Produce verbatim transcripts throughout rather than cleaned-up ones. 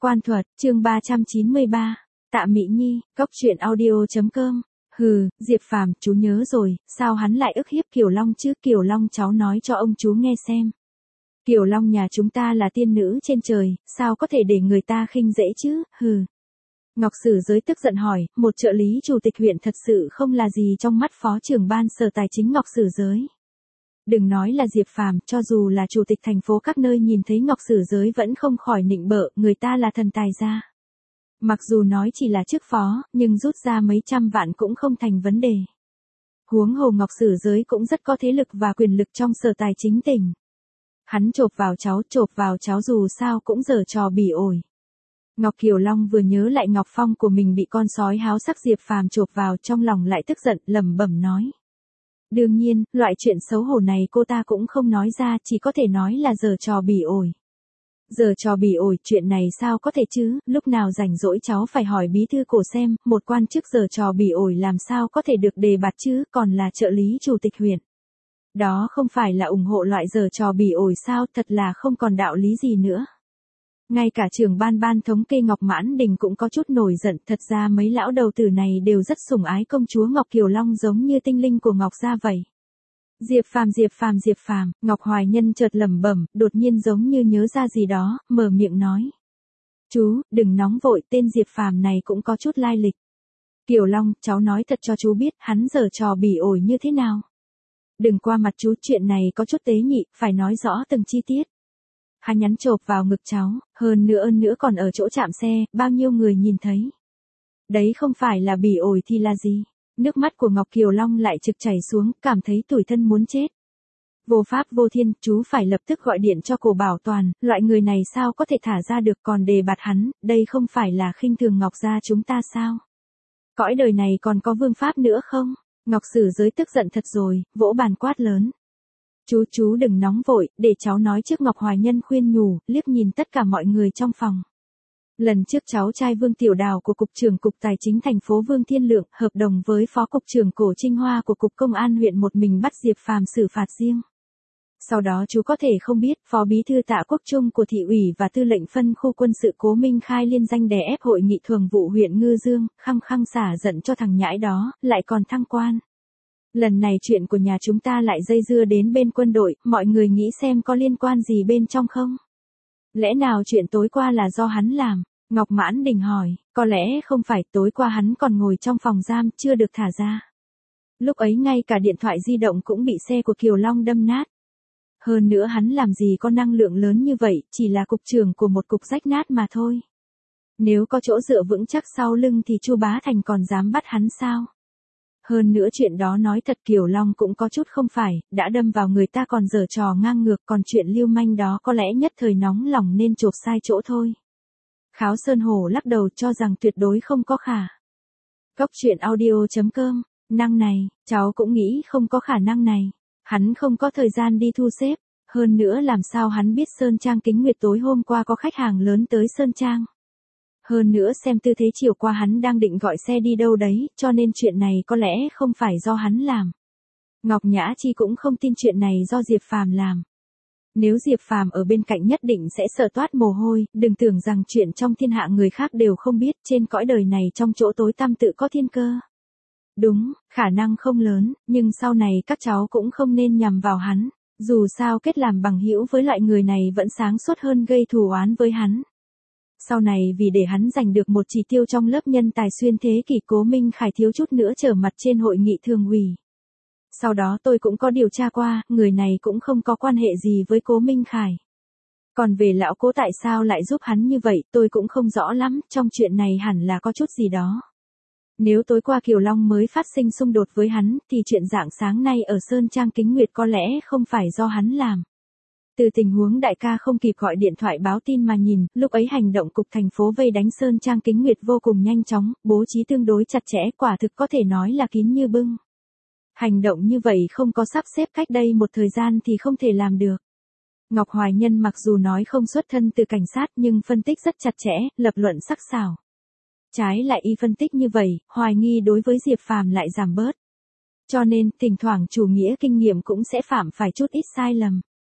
Quan thuật, chương ba trăm chín mươi ba. Tạ Mỹ Nhi, Cốc truyện audio chấm com. Hừ, Diệp Phàm, chú nhớ rồi, sao hắn lại ức hiếp Kiều Long chứ? Kiều Long cháu nói cho ông chú nghe xem. Kiều Long nhà chúng ta là tiên nữ trên trời, sao có thể để người ta khinh dễ chứ? Hừ. Ngọc Sử Giới tức giận hỏi, một trợ lý chủ tịch huyện thật sự không là gì trong mắt phó trưởng ban sở tài chính Ngọc Sử Giới. Đừng nói là Diệp Phàm, cho dù là chủ tịch thành phố các nơi nhìn thấy Ngọc Sử Giới vẫn không khỏi nịnh bợ, người ta là thần tài gia. Mặc dù nói chỉ là chức phó, nhưng rút ra mấy trăm vạn cũng không thành vấn đề. Huống hồ Ngọc Sử Giới cũng rất có thế lực và quyền lực trong sở tài chính tỉnh. Hắn chộp vào cháu, chộp vào cháu dù sao cũng giở trò bỉ ổi. Ngọc Kiều Long vừa nhớ lại Ngọc Phong của mình bị con sói háo sắc Diệp Phàm chộp vào, trong lòng lại tức giận, lẩm bẩm nói. Đương nhiên, loại chuyện xấu hổ này cô ta cũng không nói ra, chỉ có thể nói là giở trò bỉ ổi. Giở trò bỉ ổi, chuyện này sao có thể chứ, lúc nào rảnh rỗi cháu phải hỏi bí thư Cổ xem, một quan chức giở trò bỉ ổi làm sao có thể được đề bạt chứ, còn là trợ lý chủ tịch huyện. Đó không phải là ủng hộ loại giở trò bỉ ổi sao, thật là không còn đạo lý gì nữa. Ngay cả trưởng ban ban thống kê Ngọc Mãn Đình cũng có chút nổi giận, thật ra mấy lão đầu tử này đều rất sủng ái công chúa Ngọc Kiều Long giống như tinh linh của Ngọc gia vậy. Diệp Phàm Diệp Phàm Diệp Phàm, Ngọc Hoài Nhân chợt lẩm bẩm, đột nhiên giống như nhớ ra gì đó, mở miệng nói. Chú, đừng nóng vội, tên Diệp Phàm này cũng có chút lai lịch. Kiều Long, cháu nói thật cho chú biết, hắn giở trò bỉ ổi như thế nào. Đừng qua mặt chú, chuyện này có chút tế nhị, phải nói rõ từng chi tiết. Hắn nhắn chộp vào ngực cháu, hơn nữa ơn nữa còn ở chỗ chạm xe, bao nhiêu người nhìn thấy. Đấy không phải là bỉ ổi thì là gì? Nước mắt của Ngọc Kiều Long lại trực chảy xuống, cảm thấy tủi thân muốn chết. Vô pháp vô thiên, chú phải lập tức gọi điện cho Cổ Bảo Toàn, loại người này sao có thể thả ra được, còn đề bạt hắn, đây không phải là khinh thường Ngọc gia chúng ta sao? Cõi đời này còn có vương pháp nữa không? Ngọc Sử Giới tức giận thật rồi, vỗ bàn quát lớn. Chú chú đừng nóng vội, để cháu nói trước. Ngọc Hoài Nhân khuyên nhủ, liếc nhìn tất cả mọi người trong phòng. Lần trước cháu trai Vương Tiểu Đào của Cục trưởng Cục Tài chính thành phố Vương Thiên Lượng hợp đồng với Phó Cục trưởng Cổ Trinh Hoa của Cục Công an huyện một mình bắt Diệp Phàm xử phạt riêng. Sau đó chú có thể không biết, Phó Bí thư Tạ Quốc Trung của thị ủy và tư lệnh phân khu quân sự Cố Minh Khai liên danh đè ép hội nghị thường vụ huyện Ngư Dương, khăng khăng xả giận cho thằng nhãi đó, lại còn thăng quan. Lần này chuyện của nhà chúng ta lại dây dưa đến bên quân đội, mọi người nghĩ xem có liên quan gì bên trong không? Lẽ nào chuyện tối qua là do hắn làm? Ngọc Mãn Đình hỏi, có lẽ không phải, tối qua hắn còn ngồi trong phòng giam, chưa được thả ra. Lúc ấy ngay cả điện thoại di động cũng bị xe của Kiều Long đâm nát. Hơn nữa hắn làm gì có năng lượng lớn như vậy, chỉ là cục trưởng của một cục rách nát mà thôi. Nếu có chỗ dựa vững chắc sau lưng thì Chu Bá Thành còn dám bắt hắn sao? Hơn nữa chuyện đó nói thật Kiều Long cũng có chút không phải, đã đâm vào người ta còn giở trò ngang ngược, còn chuyện lưu manh đó có lẽ nhất thời nóng lòng nên chộp sai chỗ thôi. Kháo Sơn Hổ lắc đầu cho rằng tuyệt đối không có khả. Cốc truyện audio chấm com, năng này, cháu cũng nghĩ không có khả năng này. Hắn không có thời gian đi thu xếp, hơn nữa làm sao hắn biết Sơn Trang Kính Nguyệt tối hôm qua có khách hàng lớn tới Sơn Trang. Hơn nữa xem tư thế chiều qua hắn đang định gọi xe đi đâu đấy, cho nên chuyện này có lẽ không phải do hắn làm. Ngọc Nhã Chi cũng không tin chuyện này do Diệp Phàm làm. Nếu Diệp Phàm ở bên cạnh nhất định sẽ sợ toát mồ hôi, đừng tưởng rằng chuyện trong thiên hạ người khác đều không biết, trên cõi đời này trong chỗ tối tăm tự có thiên cơ. Đúng, khả năng không lớn, nhưng sau này các cháu cũng không nên nhằm vào hắn, dù sao kết làm bằng hữu với loại người này vẫn sáng suốt hơn gây thù oán với hắn. Sau này vì để hắn giành được một chỉ tiêu trong lớp nhân tài xuyên thế kỷ, Cố Minh Khải thiếu chút nữa trở mặt trên hội nghị thường ủy. Sau đó tôi cũng có điều tra qua, người này cũng không có quan hệ gì với Cố Minh Khải. Còn về lão Cố tại sao lại giúp hắn như vậy, tôi cũng không rõ lắm, trong chuyện này hẳn là có chút gì đó. Nếu tối qua Kiều Long mới phát sinh xung đột với hắn, thì chuyện rạng sáng nay ở Sơn Trang Kính Nguyệt có lẽ không phải do hắn làm. Từ tình huống đại ca không kịp gọi điện thoại báo tin mà nhìn, lúc ấy hành động cục thành phố vây đánh Sơn Trang Kính Nguyệt vô cùng nhanh chóng, bố trí tương đối chặt chẽ, quả thực có thể nói là kín như bưng. Hành động như vậy không có sắp xếp cách đây một thời gian thì không thể làm được. Ngọc Hoài Nhân mặc dù nói không xuất thân từ cảnh sát nhưng phân tích rất chặt chẽ, lập luận sắc sảo. Trái lại y phân tích như vậy, hoài nghi đối với Diệp Phàm lại giảm bớt. Cho nên, thỉnh thoảng chủ nghĩa kinh nghiệm cũng sẽ phạm phải chút ít sai lầm.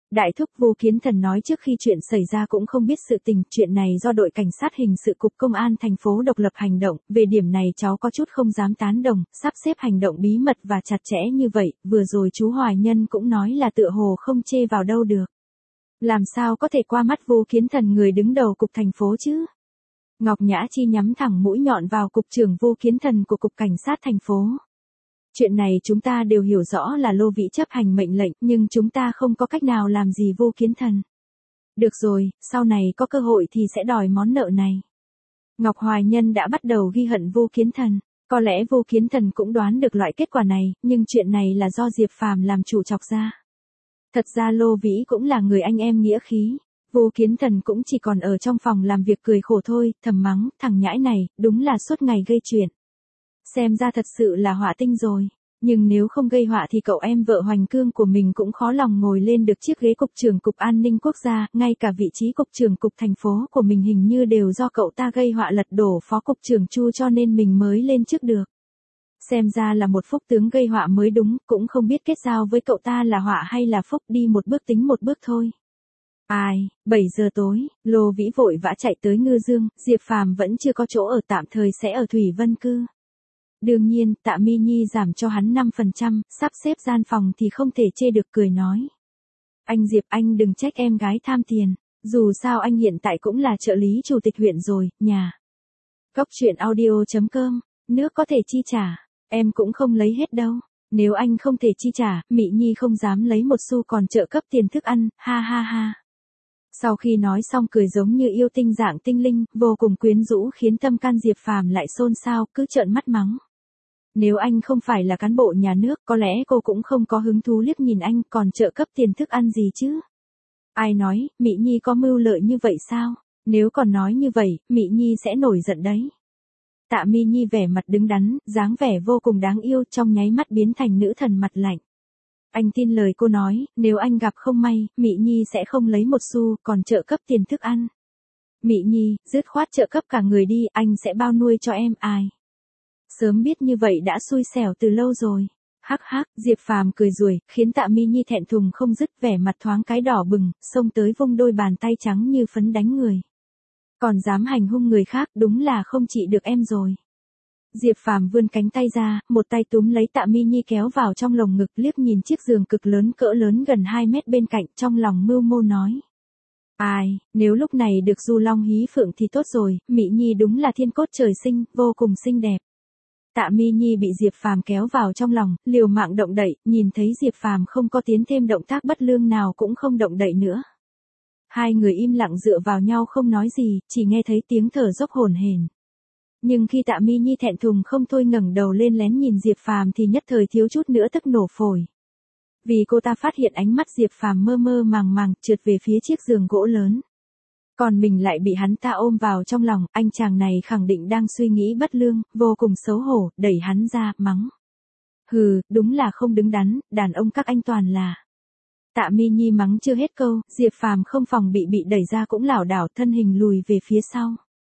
Đại thúc Vu Kiến Thần nói trước khi chuyện xảy ra cũng không biết sự tình, chuyện này do đội cảnh sát hình sự cục công an thành phố độc lập hành động, về điểm này cháu có chút không dám tán đồng, sắp xếp hành động bí mật và chặt chẽ như vậy, vừa rồi chú Hoài Nhân cũng nói là tựa hồ không chê vào đâu được. Làm sao có thể qua mắt Vu Kiến Thần người đứng đầu cục thành phố chứ? Ngọc Nhã Chi nhắm thẳng mũi nhọn vào cục trưởng Vu Kiến Thần của cục cảnh sát thành phố. Chuyện này chúng ta đều hiểu rõ là Lô Vĩ chấp hành mệnh lệnh, nhưng chúng ta không có cách nào làm gì Vu Kiến Thần. Được rồi, sau này có cơ hội thì sẽ đòi món nợ này. Ngọc Hoài Nhân đã bắt đầu ghi hận Vu Kiến Thần. Có lẽ Vu Kiến Thần cũng đoán được loại kết quả này, nhưng chuyện này là do Diệp Phàm làm chủ chọc ra. Thật ra Lô Vĩ cũng là người anh em nghĩa khí. Vu Kiến Thần cũng chỉ còn ở trong phòng làm việc cười khổ thôi, thầm mắng, thằng nhãi này, đúng là suốt ngày gây chuyện. Xem ra thật sự là họa tinh rồi. Nhưng nếu không gây họa thì cậu em vợ Hoành Cương của mình cũng khó lòng ngồi lên được chiếc ghế cục trưởng cục an ninh quốc gia, ngay cả vị trí cục trưởng cục thành phố của mình hình như đều do cậu ta gây họa lật đổ phó cục trưởng Chu cho nên mình mới lên trước được. Xem ra là một phúc tướng gây họa mới đúng, cũng không biết kết giao với cậu ta là họa hay là phúc, đi một bước tính một bước thôi. Ai, bảy giờ tối, Lô Vĩ vội vã chạy tới Ngư Dương, Diệp Phàm vẫn chưa có chỗ ở, tạm thời sẽ ở Thủy Vân Cư. Đương nhiên, Tạ Mi Nhi giảm cho hắn năm phần trăm, sắp xếp gian phòng thì không thể chê được, cười nói. Anh Diệp, anh đừng trách em gái tham tiền, dù sao anh hiện tại cũng là trợ lý chủ tịch huyện rồi, nhà. Cốc truyện audio chấm com, nước có thể chi trả, em cũng không lấy hết đâu. Nếu anh không thể chi trả, Mị Nhi không dám lấy một xu còn trợ cấp tiền thức ăn, ha ha ha. Sau khi nói xong cười giống như yêu tinh dạng tinh linh, vô cùng quyến rũ khiến tâm can Diệp Phàm lại xôn xao, cứ trợn mắt mắng. Nếu anh không phải là cán bộ nhà nước, có lẽ cô cũng không có hứng thú liếc nhìn anh, còn trợ cấp tiền thức ăn gì chứ? Ai nói, Mị Nhi có mưu lợi như vậy sao? Nếu còn nói như vậy, Mị Nhi sẽ nổi giận đấy. Tạ Mi Nhi vẻ mặt đứng đắn, dáng vẻ vô cùng đáng yêu, trong nháy mắt biến thành nữ thần mặt lạnh. Anh tin lời cô nói, nếu anh gặp không may, Mị Nhi sẽ không lấy một xu, còn trợ cấp tiền thức ăn. Mị Nhi, dứt khoát trợ cấp cả người đi, anh sẽ bao nuôi cho em. Ai? Sớm biết như vậy đã xui xẻo từ lâu rồi. Hắc hắc, Diệp Phàm cười ruồi, khiến Tạ Mi Nhi thẹn thùng không dứt, vẻ mặt thoáng cái đỏ bừng, xông tới vung đôi bàn tay trắng như phấn đánh người. Còn dám hành hung người khác, đúng là không trị được em rồi. Diệp Phàm vươn cánh tay ra, một tay túm lấy Tạ Mi Nhi kéo vào trong lồng ngực, liếc nhìn chiếc giường cực lớn cỡ lớn gần hai mét bên cạnh, trong lòng mưu mô nói. Ai, nếu lúc này được du long hí phượng thì tốt rồi, Mị Nhi đúng là thiên cốt trời sinh, vô cùng xinh đẹp. Tạ Mi Nhi bị Diệp Phàm kéo vào trong lòng, liều mạng động đậy, nhìn thấy Diệp Phàm không có tiến thêm động tác bất lương nào cũng không động đậy nữa. Hai người im lặng dựa vào nhau không nói gì, chỉ nghe thấy tiếng thở dốc hổn hển. Nhưng khi Tạ Mi Nhi thẹn thùng không thôi ngẩng đầu lên lén nhìn Diệp Phàm thì nhất thời thiếu chút nữa tức nổ phổi. Vì cô ta phát hiện ánh mắt Diệp Phàm mơ mơ màng màng trượt về phía chiếc giường gỗ lớn. Còn mình lại bị hắn ta ôm vào trong lòng, anh chàng này khẳng định đang suy nghĩ bất lương, vô cùng xấu hổ, đẩy hắn ra, mắng. Hừ, đúng là không đứng đắn, đàn ông các anh toàn là. Tạ Mi Nhi mắng chưa hết câu, Diệp Phàm không phòng bị bị đẩy ra cũng lảo đảo thân hình lùi về phía sau.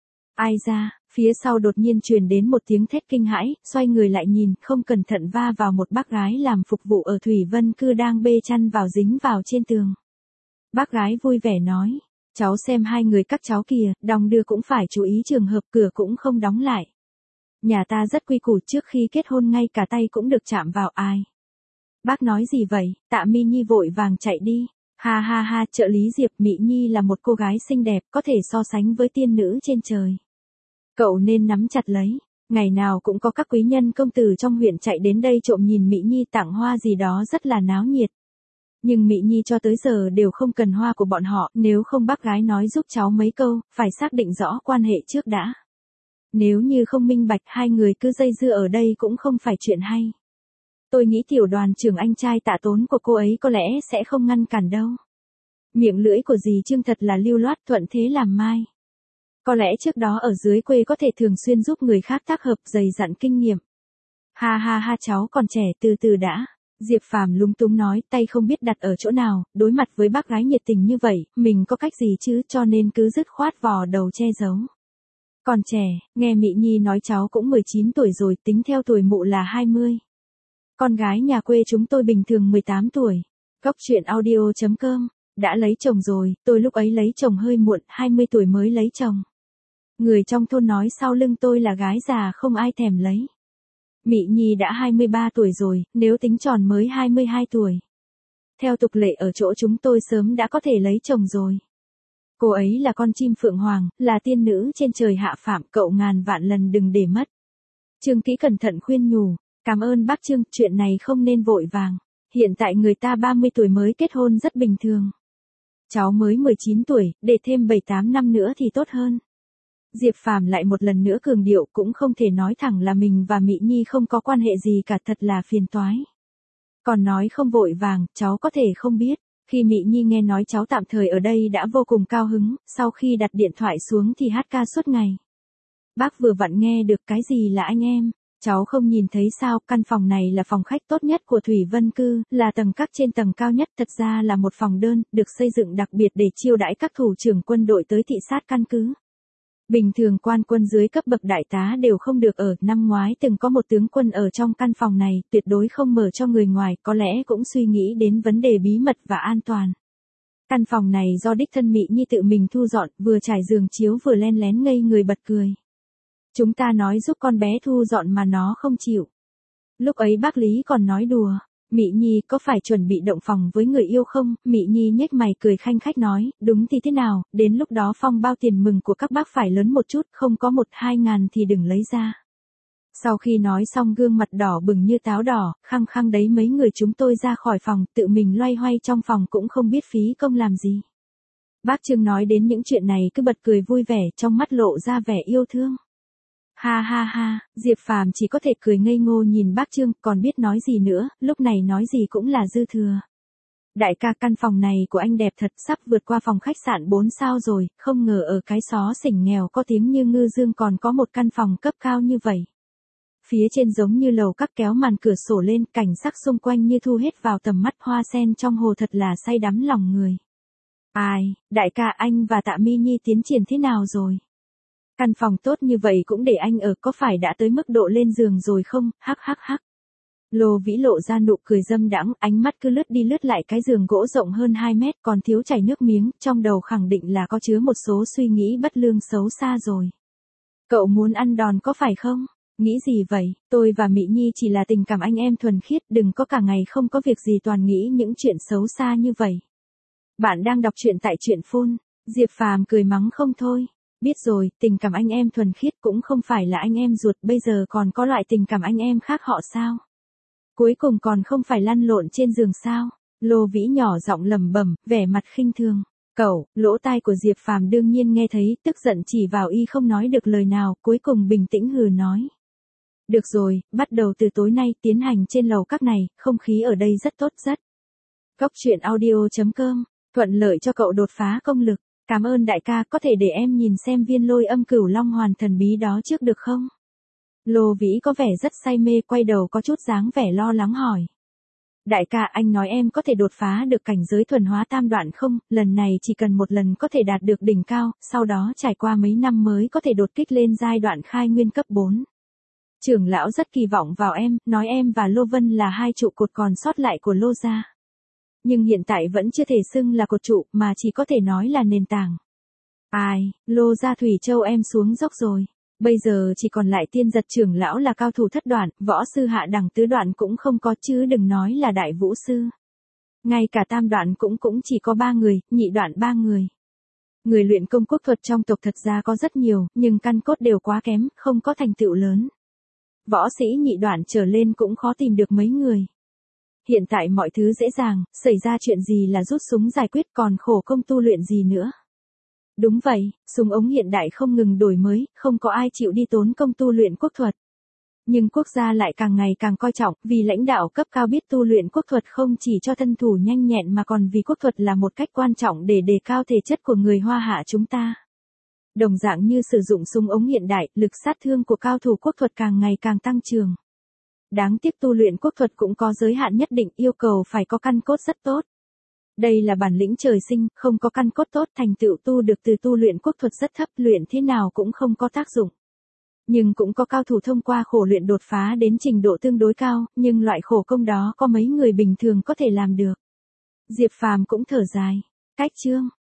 Ai ra, phía sau đột nhiên truyền đến một tiếng thét kinh hãi, xoay người lại nhìn, không cẩn thận va vào một bác gái làm phục vụ ở Thủy Vân Cư đang bê chăn vào dính vào trên tường. Bác gái vui vẻ nói, cháu xem hai người các cháu kìa, đong đưa cũng phải chú ý trường hợp, cửa cũng không đóng lại. Nhà ta rất quy củ, trước khi kết hôn ngay cả tay cũng được chạm vào. Ai? Bác nói gì vậy? Tạ Mi Nhi vội vàng chạy đi. Ha ha ha, trợ lý Diệp, Mị Nhi là một cô gái xinh đẹp, có thể so sánh với tiên nữ trên trời. Cậu nên nắm chặt lấy. Ngày nào cũng có các quý nhân công tử trong huyện chạy đến đây trộm nhìn Mị Nhi tặng hoa gì đó, rất là náo nhiệt. Nhưng Mị Nhi cho tới giờ đều không cần hoa của bọn họ, nếu không bác gái nói giúp cháu mấy câu, phải xác định rõ quan hệ trước đã. Nếu như không minh bạch, hai người cứ dây dưa ở đây cũng không phải chuyện hay. Tôi nghĩ tiểu đoàn trưởng anh trai Tạ Tốn của cô ấy có lẽ sẽ không ngăn cản đâu. Miệng lưỡi của dì Trương thật là lưu loát, thuận thế làm mai. Có lẽ trước đó ở dưới quê có thể thường xuyên giúp người khác tác hợp, dày dặn kinh nghiệm. Ha ha ha, cháu còn trẻ, từ từ đã. Diệp Phàm lúng túng nói, tay không biết đặt ở chỗ nào, đối mặt với bác gái nhiệt tình như vậy, mình có cách gì chứ, cho nên cứ dứt khoát vò đầu che giấu. Còn trẻ, nghe Mị Nhi nói cháu cũng mười chín tuổi rồi, tính theo tuổi mụ là hai mươi. Con gái nhà quê chúng tôi bình thường mười tám tuổi. Cốc truyện audio chấm com Đã lấy chồng rồi, tôi lúc ấy lấy chồng hơi muộn, hai mươi tuổi mới lấy chồng. Người trong thôn nói sau lưng tôi là gái già không ai thèm lấy. Mị Nhi đã hai mươi ba tuổi rồi, nếu tính tròn mới hai mươi hai tuổi. Theo tục lệ ở chỗ chúng tôi sớm đã có thể lấy chồng rồi. Cô ấy là con chim phượng hoàng, là tiên nữ trên trời hạ phàm, cậu ngàn vạn lần đừng để mất. Trương Kỹ cẩn thận khuyên nhủ, cảm ơn bác Trương, chuyện này không nên vội vàng. Hiện tại người ta ba mươi tuổi mới kết hôn rất bình thường. Cháu mới mười chín tuổi, để thêm bảy tám năm nữa thì tốt hơn. Diệp Phàm lại một lần nữa cường điệu, cũng không thể nói thẳng là mình và Mị Nhi không có quan hệ gì cả, thật là phiền toái. Còn nói không vội vàng, cháu có thể không biết. Khi Mị Nhi nghe nói cháu tạm thời ở đây đã vô cùng cao hứng, sau khi đặt điện thoại xuống thì hát ca suốt ngày. Bác vừa vặn nghe được cái gì là anh em. Cháu không nhìn thấy sao, căn phòng này là phòng khách tốt nhất của Thủy Vân Cư, là tầng các trên tầng cao nhất, thật ra là một phòng đơn, được xây dựng đặc biệt để chiêu đãi các thủ trưởng quân đội tới thị sát căn cứ. Bình thường quan quân dưới cấp bậc đại tá đều không được ở, năm ngoái từng có một tướng quân ở trong căn phòng này, tuyệt đối không mở cho người ngoài, có lẽ cũng suy nghĩ đến vấn đề bí mật và an toàn. Căn phòng này do đích thân Mị Nhi tự mình thu dọn, vừa trải giường chiếu vừa len lén ngây người bật cười. Chúng ta nói giúp con bé thu dọn mà nó không chịu. Lúc ấy bác Lý còn nói đùa, Mị Nhi có phải chuẩn bị động phòng với người yêu không? Mị Nhi nhếch mày cười khanh khách nói, đúng thì thế nào, đến lúc đó phong bao tiền mừng của các bác phải lớn một chút, không có một hai ngàn thì đừng lấy ra. Sau khi nói xong gương mặt đỏ bừng như táo đỏ, khăng khăng đấy mấy người chúng tôi ra khỏi phòng, tự mình loay hoay trong phòng cũng không biết phí công làm gì. Bác Trương nói đến những chuyện này cứ bật cười vui vẻ, trong mắt lộ ra vẻ yêu thương. Ha ha ha, Diệp Phàm chỉ có thể cười ngây ngô nhìn bác Trương, còn biết nói gì nữa, lúc này nói gì cũng là dư thừa. Đại ca, căn phòng này của anh đẹp thật, sắp vượt qua phòng khách sạn bốn sao rồi, không ngờ ở cái xó xỉnh nghèo có tiếng như Ngư Dương còn có một căn phòng cấp cao như vậy. Phía trên giống như lầu các, kéo màn cửa sổ lên, cảnh sắc xung quanh như thu hết vào tầm mắt, hoa sen trong hồ thật là say đắm lòng người. Ai, đại ca, anh và Tạ Mi Nhi tiến triển thế nào rồi? Căn phòng tốt như vậy cũng để anh ở, có phải đã tới mức độ lên giường rồi không? Hắc hắc hắc. Lô Vĩ lộ ra nụ cười dâm đãng, ánh mắt cứ lướt đi lướt lại cái giường gỗ rộng hơn hai mét, còn thiếu chảy nước miếng, trong đầu khẳng định là có chứa một số suy nghĩ bất lương xấu xa rồi. Cậu muốn ăn đòn có phải không? Nghĩ gì vậy? Tôi và Mị Nhi chỉ là tình cảm anh em thuần khiết, đừng có cả ngày không có việc gì toàn nghĩ những chuyện xấu xa như vậy. Bạn đang đọc truyện tại truyện phone. Diệp Phàm cười mắng không thôi. Biết rồi, tình cảm anh em thuần khiết cũng không phải là anh em ruột, bây giờ còn có loại tình cảm anh em khác họ sao? Cuối cùng còn không phải lăn lộn trên giường sao? Lô Vĩ nhỏ giọng lẩm bẩm, vẻ mặt khinh thường. Cậu, lỗ tai của Diệp Phàm đương nhiên nghe thấy, tức giận chỉ vào y không nói được lời nào, cuối cùng bình tĩnh hừ nói. Được rồi, bắt đầu từ tối nay tiến hành trên lầu các này, không khí ở đây rất tốt rất. Góc truyện audio chấm com, thuận lợi cho cậu đột phá công lực. Cảm ơn đại ca, có thể để em nhìn xem viên lôi âm cửu long hoàn thần bí đó trước được không? Lô Vĩ có vẻ rất say mê, quay đầu có chút dáng vẻ lo lắng hỏi. Đại ca, anh nói em có thể đột phá được cảnh giới thuần hóa tam đoạn không? Lần này chỉ cần một lần có thể đạt được đỉnh cao, sau đó trải qua mấy năm mới có thể đột kích lên giai đoạn khai nguyên cấp bốn. Trưởng lão rất kỳ vọng vào em, nói em và Lô Vân là hai trụ cột còn sót lại của Lô gia. Nhưng hiện tại vẫn chưa thể xưng là cột trụ, mà chỉ có thể nói là nền tảng. Ai, Lô gia Thủy Châu em xuống dốc rồi. Bây giờ chỉ còn lại Tiên Giật trưởng lão là cao thủ thất đoạn, võ sư hạ đẳng tứ đoạn cũng không có, chứ đừng nói là đại vũ sư. Ngay cả tam đoạn cũng cũng chỉ có ba người, nhị đoạn ba người. Người luyện công quốc thuật trong tộc thật ra có rất nhiều, nhưng căn cốt đều quá kém, không có thành tựu lớn. Võ sĩ nhị đoạn trở lên cũng khó tìm được mấy người. Hiện tại mọi thứ dễ dàng, xảy ra chuyện gì là rút súng giải quyết, còn khổ công tu luyện gì nữa. Đúng vậy, súng ống hiện đại không ngừng đổi mới, không có ai chịu đi tốn công tu luyện quốc thuật. Nhưng quốc gia lại càng ngày càng coi trọng, vì lãnh đạo cấp cao biết tu luyện quốc thuật không chỉ cho thân thủ nhanh nhẹn mà còn vì quốc thuật là một cách quan trọng để đề cao thể chất của người Hoa Hạ chúng ta. Đồng dạng như sử dụng súng ống hiện đại, lực sát thương của cao thủ quốc thuật càng ngày càng tăng trưởng. Đáng tiếc tu luyện quốc thuật cũng có giới hạn nhất định, yêu cầu phải có căn cốt rất tốt. Đây là bản lĩnh trời sinh, không có căn cốt tốt, thành tựu tu được từ tu luyện quốc thuật rất thấp, luyện thế nào cũng không có tác dụng. Nhưng cũng có cao thủ thông qua khổ luyện đột phá đến trình độ tương đối cao, nhưng loại khổ công đó có mấy người bình thường có thể làm được. Diệp Phàm cũng thở dài. Cách chương